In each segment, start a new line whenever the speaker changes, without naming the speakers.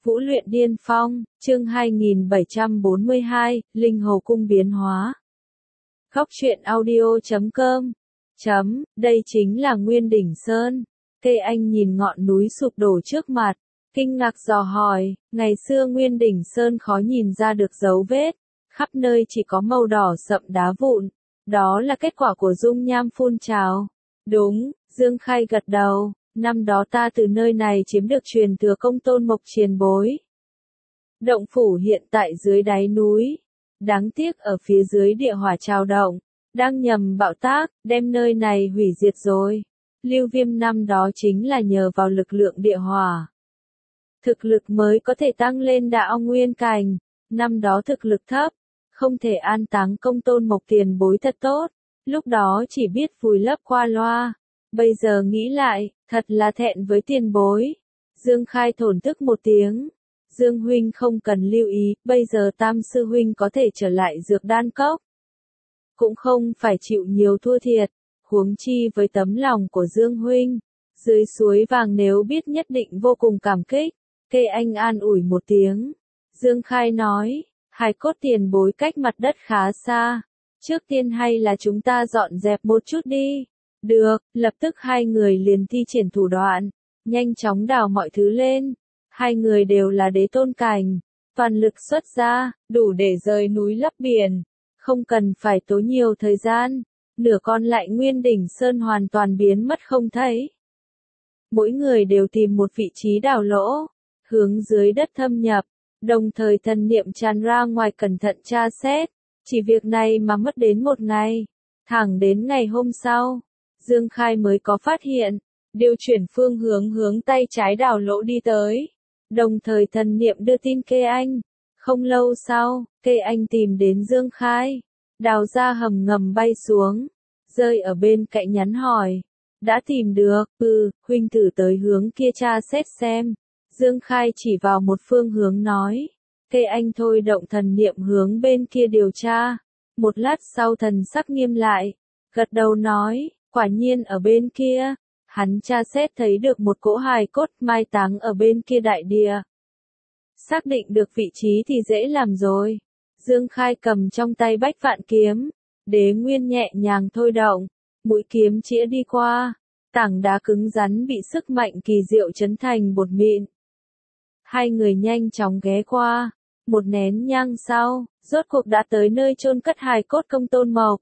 Vũ luyện điên phong, chương 2742, Linh Hồ cung biến hóa. Góc truyện audio.com. Đây chính là Nguyên Đỉnh Sơn. Tê Anh nhìn ngọn núi sụp đổ trước mặt, kinh ngạc dò hỏi, ngày xưa Nguyên Đỉnh Sơn khó nhìn ra được dấu vết, khắp nơi chỉ có màu đỏ sậm đá vụn. Đó là kết quả của dung nham phun trào. Đúng, Dương Khai gật đầu. Năm đó ta từ nơi này chiếm được truyền thừa Công Tôn Mộc Triền bối. Động phủ hiện tại dưới đáy núi. Đáng tiếc ở phía dưới địa hỏa trào động, đang nhằm bạo tác, đem nơi này hủy diệt rồi. Lưu Viêm năm đó chính là nhờ vào lực lượng địa hỏa. Thực lực mới có thể tăng lên đạo nguyên cảnh. Năm đó thực lực thấp, không thể an táng Công Tôn Mộc tiền bối thật tốt. Lúc đó chỉ biết vùi lấp qua loa. Bây giờ nghĩ lại, thật là thẹn với tiền bối. Dương Khai thổn thức một tiếng. Dương huynh không cần lưu ý, bây giờ Tam sư huynh có thể trở lại dược đan cốc. Cũng không phải chịu nhiều thua thiệt, huống chi với tấm lòng của Dương huynh. Dưới suối vàng nếu biết nhất định vô cùng cảm kích. Kê Anh an ủi một tiếng. Dương Khai nói, hài cốt tiền bối cách mặt đất khá xa. Trước tiên hay là chúng ta dọn dẹp một chút đi. Được, lập tức hai người liền thi triển thủ đoạn, nhanh chóng đào mọi thứ lên. Hai người đều là đế tôn cảnh, toàn lực xuất ra, đủ để rời núi lấp biển, không cần phải tốn nhiều thời gian. Nửa còn lại Nguyên Đỉnh Sơn hoàn toàn biến mất không thấy. Mỗi người đều tìm một vị trí đào lỗ, hướng dưới đất thâm nhập, đồng thời thần niệm tràn ra ngoài cẩn thận tra xét. Chỉ việc này mà mất đến một ngày, thẳng đến ngày hôm sau. Dương Khai mới có phát hiện, điều chuyển phương hướng tay trái đào lỗ đi tới. Đồng thời thần niệm đưa tin Kê Anh. Không lâu sau, Kê Anh tìm đến Dương Khai, đào ra hầm ngầm bay xuống, rơi ở bên cạnh nhắn hỏi. Đã tìm được, huynh thử tới hướng kia tra xét xem. Dương Khai chỉ vào một phương hướng nói. Kê Anh thôi động thần niệm hướng bên kia điều tra. Một lát sau thần sắc nghiêm lại, gật đầu nói. Quả nhiên ở bên kia, hắn tra xét thấy được một cỗ hài cốt mai táng ở bên kia đại địa. Xác định được vị trí thì dễ làm rồi. Dương Khai cầm trong tay Bách Vạn Kiếm, Đế Nguyên nhẹ nhàng thôi động, mũi kiếm chĩa đi qua, tảng đá cứng rắn bị sức mạnh kỳ diệu chấn thành bột mịn. Hai người nhanh chóng ghé qua, một nén nhang sau, rốt cuộc đã tới nơi chôn cất hài cốt Công Tôn Mộc.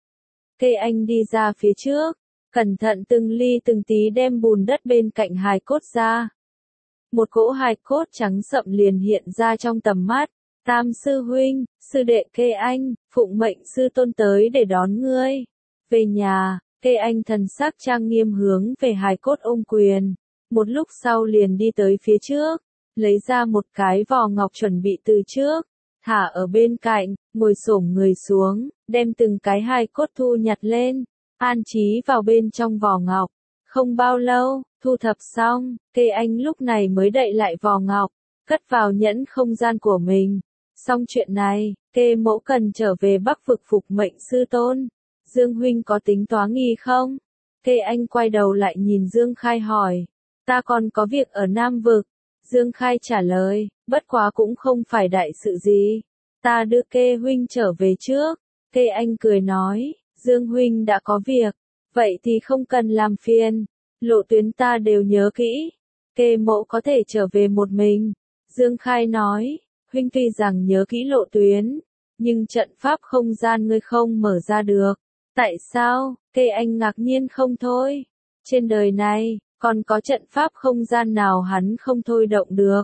Kê Anh đi ra phía trước, cẩn thận từng ly từng tí đem bùn đất bên cạnh hài cốt ra. Một cỗ hài cốt trắng sậm liền hiện ra trong tầm mắt. Tam sư huynh, sư đệ Kê Anh, phụng mệnh sư tôn tới để đón ngươi. Về nhà, Kê Anh thần sắc trang nghiêm hướng về hài cốt ôm quyền. Một lúc sau liền đi tới phía trước, lấy ra một cái vò ngọc chuẩn bị từ trước. Thả ở bên cạnh, ngồi xổm người xuống, đem từng cái hài cốt thu nhặt lên, an trí vào bên trong vò ngọc. Không bao lâu, thu thập xong, Kê Anh lúc này mới đậy lại vò ngọc, cất vào nhẫn không gian của mình. Xong chuyện này, Kê mẫu cần trở về Bắc vực phục mệnh sư tôn. Dương huynh có tính toán nghi không? Kê Anh quay đầu lại nhìn Dương Khai hỏi. Ta còn có việc ở Nam vực. Dương Khai trả lời, bất quá cũng không phải đại sự gì. Ta đưa Kê huynh trở về trước. Kê Anh cười nói, Dương huynh đã có việc, vậy thì không cần làm phiền. Lộ tuyến ta đều nhớ kỹ. Kê mẫu có thể trở về một mình. Dương Khai nói, huynh tuy rằng nhớ kỹ lộ tuyến, nhưng trận pháp không gian ngươi không mở ra được. Tại sao? Kê Anh ngạc nhiên không thôi. Trên đời này, còn có trận pháp không gian nào hắn không thôi động được.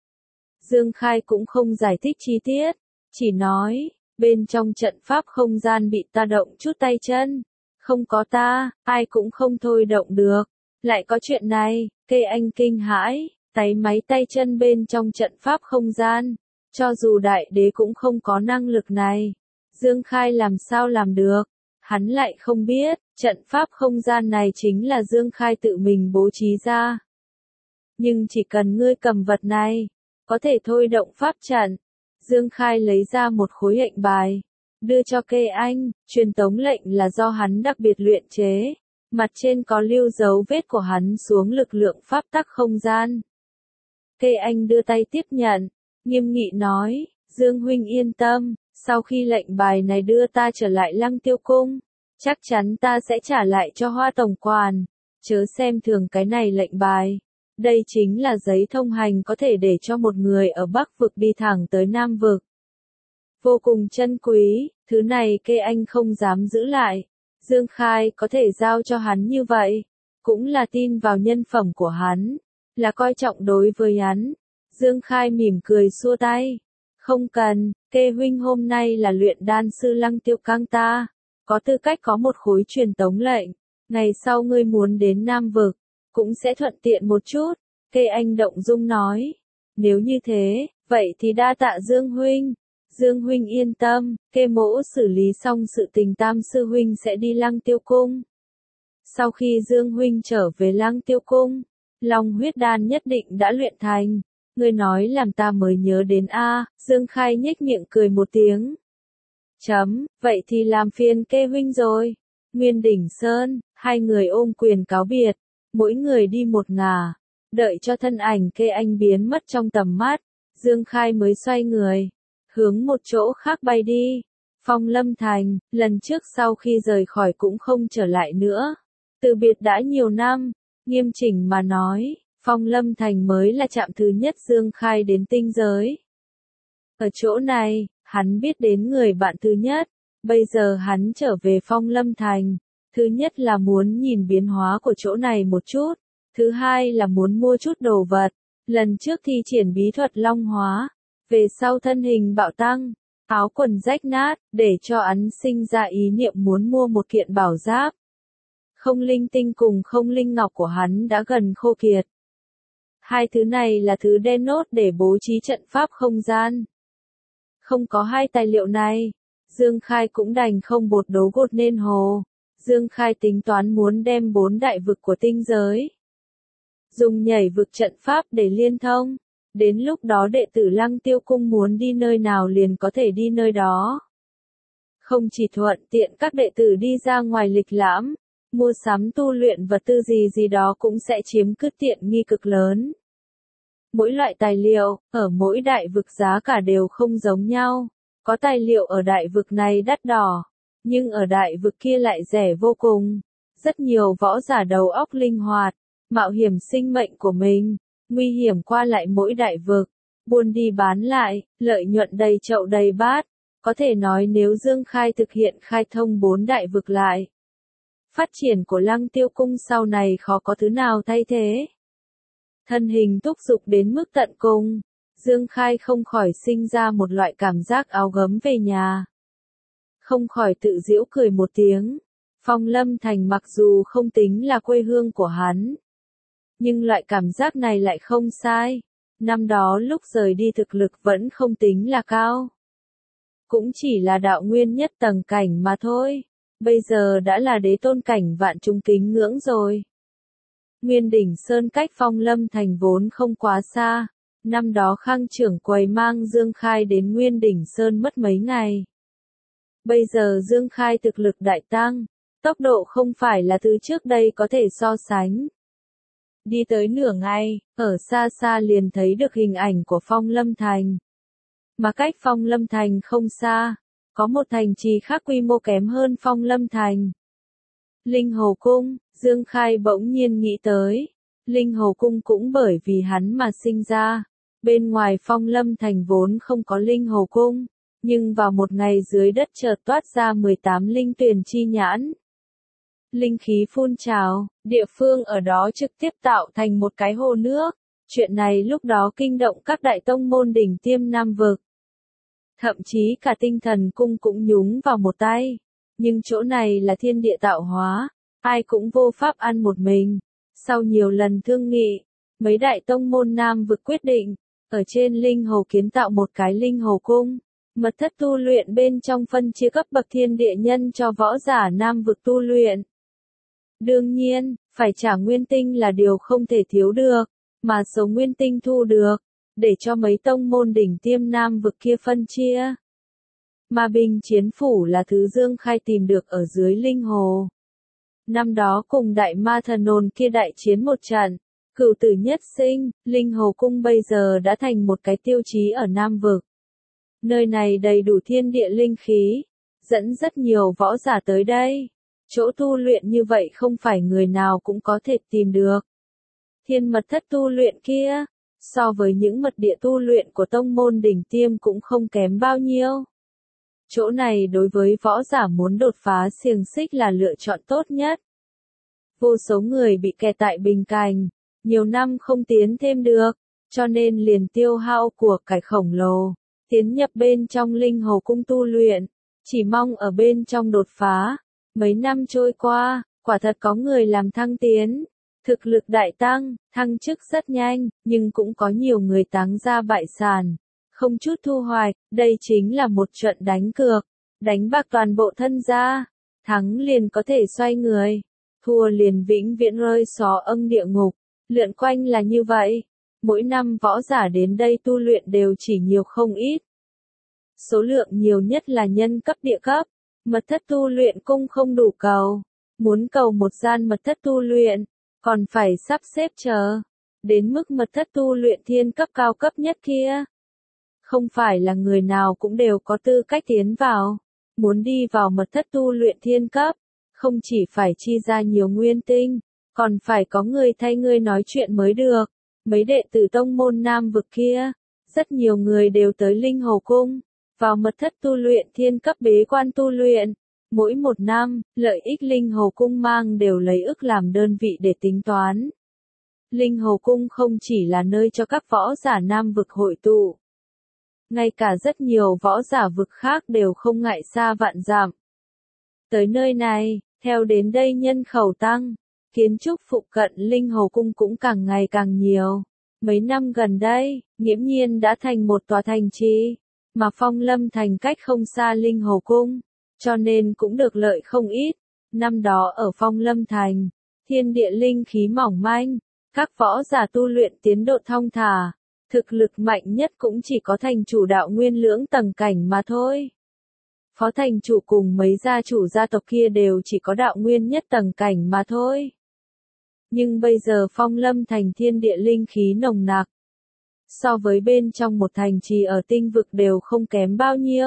Dương Khai cũng không giải thích chi tiết, chỉ nói, bên trong trận pháp không gian bị ta động chút tay chân. Không có ta, ai cũng không thôi động được. Lại có chuyện này, Kê Anh kinh hãi, táy máy tay chân bên trong trận pháp không gian. Cho dù đại đế cũng không có năng lực này. Dương Khai làm sao làm được? Hắn lại không biết, trận pháp không gian này chính là Dương Khai tự mình bố trí ra. Nhưng chỉ cần ngươi cầm vật này, có thể thôi động pháp trận. Dương Khai lấy ra một khối lệnh bài, đưa cho Kê Anh, truyền tống lệnh là do hắn đặc biệt luyện chế. Mặt trên có lưu dấu vết của hắn xuống lực lượng pháp tắc không gian. Kê Anh đưa tay tiếp nhận, nghiêm nghị nói, Dương huynh yên tâm, sau khi lệnh bài này đưa ta trở lại Lăng Tiêu Cung, chắc chắn ta sẽ trả lại cho Hoa tổng quản, chớ xem thường cái này lệnh bài. Đây chính là giấy thông hành có thể để cho một người ở Bắc vực đi thẳng tới Nam vực. Vô cùng chân quý, thứ này Kê Anh không dám giữ lại. Dương Khai có thể giao cho hắn như vậy, cũng là tin vào nhân phẩm của hắn, là coi trọng đối với hắn. Dương Khai mỉm cười xua tay. Không cần, Kê huynh hôm nay là luyện đan sư Lăng Tiêu Cang ta, có tư cách có một khối truyền tống lệnh, ngày sau ngươi muốn đến Nam vực, cũng sẽ thuận tiện một chút. Kê Anh động dung nói, nếu như thế, vậy thì đa tạ Dương huynh. Dương huynh yên tâm, Kê mỗ xử lý xong sự tình Tam sư huynh sẽ đi Lăng Tiêu Cung. Sau khi Dương huynh trở về Lăng Tiêu Cung, Long huyết đan nhất định đã luyện thành. Ngươi nói làm ta mới nhớ đến a. Dương Khai nhếch miệng cười một tiếng. Vậy thì làm phiền Kê huynh rồi. Nguyên Đỉnh Sơn, hai người ôm quyền cáo biệt, mỗi người đi một ngả, đợi cho thân ảnh Kê Anh biến mất trong tầm mắt, Dương Khai mới xoay người, hướng một chỗ khác bay đi. Phong Lâm Thành, lần trước sau khi rời khỏi cũng không trở lại nữa. Từ biệt đã nhiều năm, nghiêm chỉnh mà nói, Phong Lâm Thành mới là trạm thứ nhất Dương Khai đến tinh giới. Ở chỗ này, hắn biết đến người bạn thứ nhất, bây giờ hắn trở về Phong Lâm Thành. Thứ nhất là muốn nhìn biến hóa của chỗ này một chút, thứ hai là muốn mua chút đồ vật. Lần trước thi triển bí thuật long hóa, về sau thân hình bạo tăng, áo quần rách nát, để cho hắn sinh ra ý niệm muốn mua một kiện bảo giáp. Không linh tinh cùng không linh ngọc của hắn đã gần khô kiệt. Hai thứ này là thứ đen nốt để bố trí trận pháp không gian. Không có hai tài liệu này, Dương Khai cũng đành không bột đấu gột nên hồ. Dương Khai tính toán muốn đem 4 đại vực của tinh giới, dùng nhảy vực trận pháp để liên thông. Đến lúc đó đệ tử Lăng Tiêu Cung muốn đi nơi nào liền có thể đi nơi đó. Không chỉ thuận tiện các đệ tử đi ra ngoài lịch lãm, mua sắm tu luyện vật tư gì đó cũng sẽ chiếm cứ tiện nghi cực lớn. Mỗi loại tài liệu, ở mỗi đại vực giá cả đều không giống nhau. Có tài liệu ở đại vực này đắt đỏ, nhưng ở đại vực kia lại rẻ vô cùng. Rất nhiều võ giả đầu óc linh hoạt, mạo hiểm sinh mệnh của mình, nguy hiểm qua lại mỗi đại vực, buôn đi bán lại, lợi nhuận đầy chậu đầy bát. Có thể nói nếu Dương Khai thực hiện khai thông 4 đại vực lại, phát triển của Lăng Tiêu Cung sau này khó có thứ nào thay thế. Thân hình thúc giục đến mức tận cùng, Dương Khai không khỏi sinh ra một loại cảm giác áo gấm về nhà. Không khỏi tự giễu cười một tiếng. Phong Lâm Thành mặc dù không tính là quê hương của hắn, nhưng loại cảm giác này lại không sai. Năm đó lúc rời đi thực lực vẫn không tính là cao, cũng chỉ là đạo nguyên nhất tầng cảnh mà thôi. Bây giờ đã là đế tôn cảnh vạn chúng kính ngưỡng rồi. Nguyên Đỉnh Sơn cách Phong Lâm Thành vốn không quá xa. Năm đó Khang trưởng quầy mang Dương Khai đến Nguyên Đỉnh Sơn mất mấy ngày. Bây giờ Dương Khai thực lực đại tăng, tốc độ không phải là thứ trước đây có thể so sánh. Đi tới nửa ngày, ở xa xa liền thấy được hình ảnh của Phong Lâm Thành. Mà cách Phong Lâm Thành không xa, có một thành trì khác quy mô kém hơn Phong Lâm Thành. Linh Hồ Cung, Dương Khai bỗng nhiên nghĩ tới. Linh Hồ Cung cũng bởi vì hắn mà sinh ra. Bên ngoài Phong Lâm Thành vốn không có Linh Hồ Cung, nhưng vào một ngày dưới đất chợt toát ra 18 linh tuyền chi nhãn. Linh khí phun trào, địa phương ở đó trực tiếp tạo thành một cái hồ nước. Chuyện này lúc đó kinh động các đại tông môn đỉnh tiêm Nam vực. Thậm chí cả Tinh Thần Cung cũng nhúng vào một tay. Nhưng chỗ này là thiên địa tạo hóa, ai cũng vô pháp ăn một mình. Sau nhiều lần thương nghị, mấy đại tông môn Nam vực quyết định, ở trên linh hồ kiến tạo một cái linh hồ cung. Mật thất tu luyện bên trong phân chia cấp bậc thiên địa nhân cho võ giả Nam vực tu luyện. Đương nhiên, phải trả nguyên tinh là điều không thể thiếu được, mà số nguyên tinh thu được, để cho mấy tông môn đỉnh tiêm Nam vực kia phân chia. Mà binh chiến phủ là thứ Dương Khai tìm được ở dưới linh hồ. Năm đó cùng đại ma thần nồn kia đại chiến một trận, Cửu tử nhất sinh, Linh Hồ Cung bây giờ đã thành một cái tiêu chí ở Nam Vực. Nơi này đầy đủ thiên địa linh khí, dẫn rất nhiều võ giả tới đây. Chỗ tu luyện như vậy không phải người nào cũng có thể tìm được. Thiên mật thất tu luyện kia, so với những mật địa tu luyện của tông môn đỉnh tiêm cũng không kém bao nhiêu. Chỗ này đối với võ giả muốn đột phá xiềng xích là lựa chọn tốt nhất. Vô số người bị kẹt tại bình cảnh, nhiều năm không tiến thêm được, cho nên liền tiêu hao của cải khổng lồ, tiến nhập bên trong Linh Hồ Cung tu luyện, chỉ mong ở bên trong đột phá. Mấy năm trôi qua, quả thật có người làm thăng tiến, thực lực đại tăng, thăng chức rất nhanh, nhưng cũng có nhiều người táng ra bại sản, không chút thu hoạch. Đây chính là một trận đánh cược, đánh bạc toàn bộ thân gia, thắng liền có thể xoay người, thua liền vĩnh viễn rơi xó âm địa ngục, lượn quanh là như vậy. Mỗi năm võ giả đến đây tu luyện đều chỉ nhiều không ít. Số lượng nhiều nhất là nhân cấp địa cấp, mật thất tu luyện cung không đủ cầu, muốn cầu một gian mật thất tu luyện, còn phải sắp xếp chờ, đến mức mật thất tu luyện thiên cấp cao cấp nhất kia. Không phải là người nào cũng đều có tư cách tiến vào, muốn đi vào mật thất tu luyện thiên cấp, không chỉ phải chi ra nhiều nguyên tinh, còn phải có người thay ngươi nói chuyện mới được. Mấy đệ tử tông môn Nam Vực kia, rất nhiều người đều tới Linh Hồ Cung, vào mật thất tu luyện thiên cấp bế quan tu luyện. Mỗi một năm, lợi ích Linh Hồ Cung mang đều lấy ức làm đơn vị để tính toán. Linh Hồ Cung không chỉ là nơi cho các võ giả Nam Vực hội tụ. Ngay cả rất nhiều võ giả vực khác đều không ngại xa vạn dặm. Tới nơi này, theo đến đây nhân khẩu tăng, kiến trúc phụ cận Linh Hồ Cung cũng càng ngày càng nhiều. Mấy năm gần đây, nghiễm nhiên đã thành một tòa thành trì, mà Phong Lâm Thành cách không xa Linh Hồ Cung, cho nên cũng được lợi không ít. Năm đó ở Phong Lâm Thành, thiên địa linh khí mỏng manh, các võ giả tu luyện tiến độ thong thả, thực lực mạnh nhất cũng chỉ có thành chủ đạo nguyên lưỡng tầng cảnh mà thôi. Phó thành chủ cùng mấy gia chủ gia tộc kia đều chỉ có đạo nguyên nhất tầng cảnh mà thôi. Nhưng bây giờ Phong Lâm Thành thiên địa linh khí nồng nặc, so với bên trong một thành trì ở tinh vực đều không kém bao nhiêu.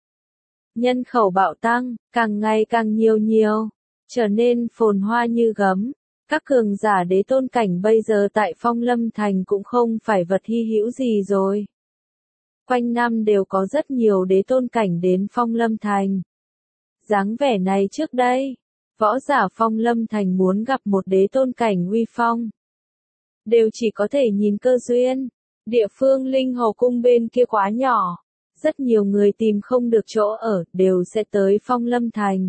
Nhân khẩu bạo tăng, càng ngày càng nhiều, trở nên phồn hoa như gấm. Các cường giả đế tôn cảnh bây giờ tại Phong Lâm Thành cũng không phải vật hy hữu gì rồi. Quanh năm đều có rất nhiều đế tôn cảnh đến Phong Lâm Thành. Dáng vẻ này trước đây, võ giả Phong Lâm Thành muốn gặp một đế tôn cảnh uy phong, đều chỉ có thể nhìn cơ duyên. Địa phương Linh Hồ Cung bên kia quá nhỏ, rất nhiều người tìm không được chỗ ở, đều sẽ tới Phong Lâm Thành.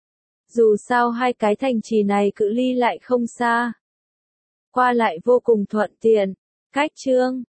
Dù sao hai cái thành trì này cự ly lại không xa, qua lại vô cùng thuận tiện. Cách chương